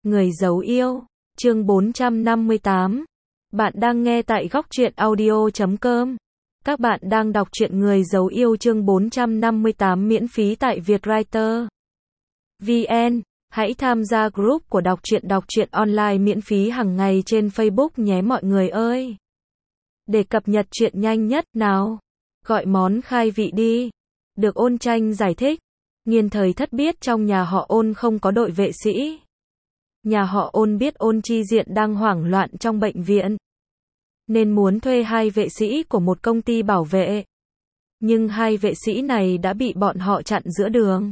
Người giấu yêu, chương 458. Bạn đang nghe tại góc truyện audio.com. Các bạn đang đọc truyện Người giấu yêu chương 458 miễn phí tại Vietwriter VN. Hãy tham gia group của đọc truyện online miễn phí hàng ngày trên Facebook nhé mọi người ơi. Để cập nhật truyện nhanh nhất, nào, gọi món khai vị đi. Được Ôn Tranh giải thích. Nghiên Thời Thất biết trong nhà họ Ôn không có đội vệ sĩ. Nhà họ Ôn biết Ôn Chi Diện đang hoảng loạn trong bệnh viện, nên muốn thuê 2 vệ sĩ của một công ty bảo vệ. Nhưng 2 vệ sĩ này đã bị bọn họ chặn giữa đường,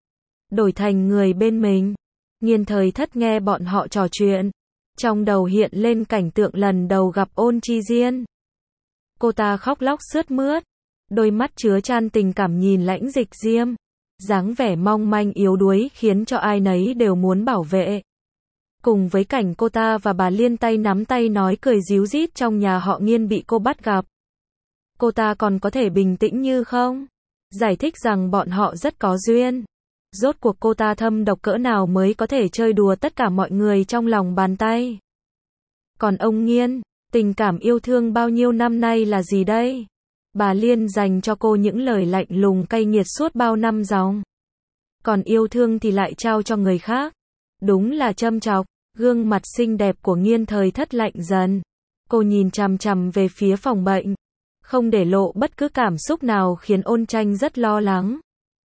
đổi thành người bên mình. Nghiên Thời Thất nghe bọn họ trò chuyện, trong đầu hiện lên cảnh tượng lần đầu gặp Ôn Chi Diên. Cô ta khóc lóc sướt mướt, đôi mắt chứa chan tình cảm nhìn Lãnh Dịch Diêm, dáng vẻ mong manh yếu đuối khiến cho ai nấy đều muốn bảo vệ. Cùng với cảnh cô ta và bà Liên tay nắm tay nói cười ríu rít trong nhà họ Nghiên bị cô bắt gặp. Cô ta còn có thể bình tĩnh như không? Giải thích rằng bọn họ rất có duyên. Rốt cuộc cô ta thâm độc cỡ nào mới có thể chơi đùa tất cả mọi người trong lòng bàn tay. Còn ông Nghiên, tình cảm yêu thương bao nhiêu năm nay là gì đây? Bà Liên dành cho cô những lời lạnh lùng cay nghiệt suốt bao năm dòng. Còn yêu thương thì lại trao cho người khác. Đúng là châm chọc. Gương mặt xinh đẹp của Nghiên Thời Thất lạnh dần. Cô nhìn chằm chằm về phía phòng bệnh, không để lộ bất cứ cảm xúc nào khiến Ôn Tranh rất lo lắng.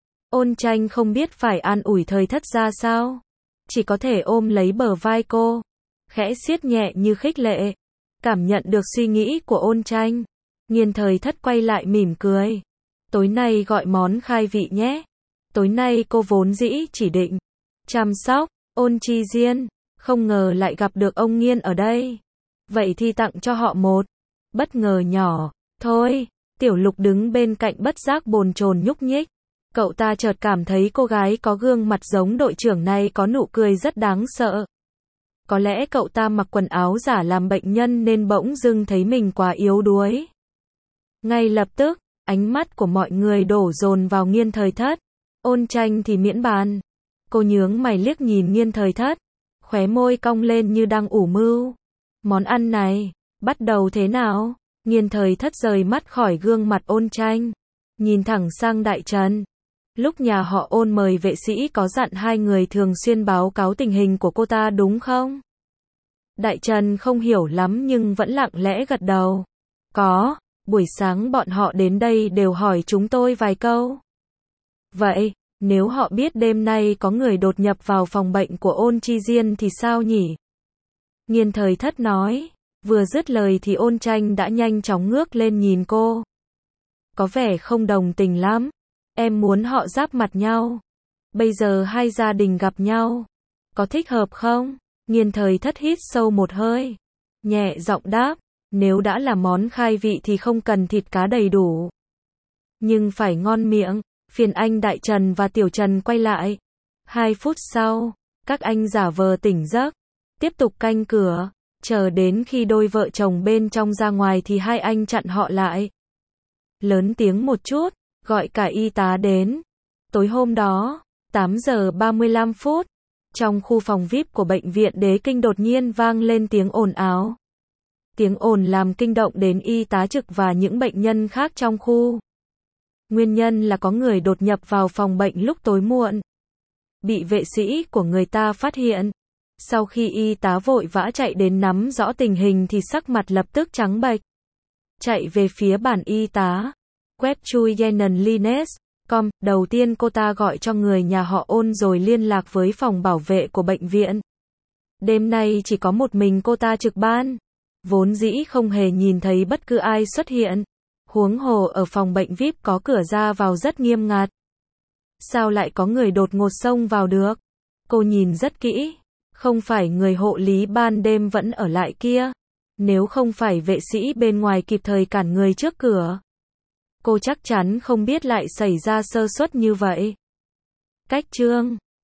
Ôn Tranh không biết phải an ủi Thời Thất ra sao, chỉ có thể ôm lấy bờ vai cô, khẽ siết nhẹ như khích lệ. Cảm nhận được suy nghĩ của Ôn Tranh, Nghiên Thời Thất quay lại mỉm cười. Tối nay gọi món khai vị nhé. Tối nay cô vốn dĩ chỉ định chăm sóc Ôn Chi Diên, không ngờ lại gặp được ông Nghiên ở đây. Vậy thì tặng cho họ một bất ngờ nhỏ. Thôi, Tiểu Lục đứng bên cạnh bất giác bồn chồn nhúc nhích. Cậu ta chợt cảm thấy cô gái có gương mặt giống đội trưởng này có nụ cười rất đáng sợ. Có lẽ cậu ta mặc quần áo giả làm bệnh nhân nên bỗng dưng thấy mình quá yếu đuối. Ngay lập tức, ánh mắt của mọi người đổ dồn vào Nghiên Thời Thất. Ôn Tranh thì miễn bàn. Cô nhướng mày liếc nhìn Nghiên Thời Thất, khóe môi cong lên như đang ủ mưu. Món ăn này, bắt đầu thế nào? Nghiên Thời Thất rời mắt khỏi gương mặt Ôn Tranh, nhìn thẳng sang Đại Trần. Lúc nhà họ Ôn mời vệ sĩ có dặn 2 người thường xuyên báo cáo tình hình của cô ta đúng không? Đại Trần không hiểu lắm nhưng vẫn lặng lẽ gật đầu. Có, buổi sáng bọn họ đến đây đều hỏi chúng tôi vài câu. Vậy, nếu họ biết đêm nay có người đột nhập vào phòng bệnh của Ôn Chi Diên thì sao nhỉ? Nghiên Thời Thất nói. Vừa dứt lời thì Ôn Tranh đã nhanh chóng ngước lên nhìn cô. Có vẻ không đồng tình lắm. Em muốn họ giáp mặt nhau. Bây giờ 2 gia đình gặp nhau. Có thích hợp không? Nghiên Thời Thất hít sâu một hơi, nhẹ giọng đáp. Nếu đã là món khai vị thì không cần thịt cá đầy đủ, nhưng phải ngon miệng. Phiền anh Đại Trần và Tiểu Trần quay lại. 2 phút sau, các anh giả vờ tỉnh giấc, tiếp tục canh cửa. Chờ đến khi đôi vợ chồng bên trong ra ngoài thì 2 anh chặn họ lại. Lớn tiếng một chút, gọi cả y tá đến. Tối hôm đó, 8 giờ 35 phút, trong khu phòng VIP của bệnh viện Đế Kinh đột nhiên vang lên tiếng ồn ào. Tiếng ồn làm kinh động đến y tá trực và những bệnh nhân khác trong khu. Nguyên nhân là có người đột nhập vào phòng bệnh lúc tối muộn, bị vệ sĩ của người ta phát hiện. Sau khi y tá vội vã chạy đến nắm rõ tình hình thì sắc mặt lập tức trắng bệch. Chạy về phía bàn y tá. Web chui Yenan Lines.com. Đầu tiên cô ta gọi cho người nhà họ Ôn rồi liên lạc với phòng bảo vệ của bệnh viện. Đêm nay chỉ có một mình cô ta trực ban. Vốn dĩ không hề nhìn thấy bất cứ ai xuất hiện. Huống hồ ở phòng bệnh VIP có cửa ra vào rất nghiêm ngặt. Sao lại có người đột ngột xông vào được? Cô nhìn rất kỹ. Không phải người hộ lý ban đêm vẫn ở lại kia. Nếu không phải vệ sĩ bên ngoài kịp thời cản người trước cửa, cô chắc chắn không biết lại xảy ra sơ suất như vậy. Cách chương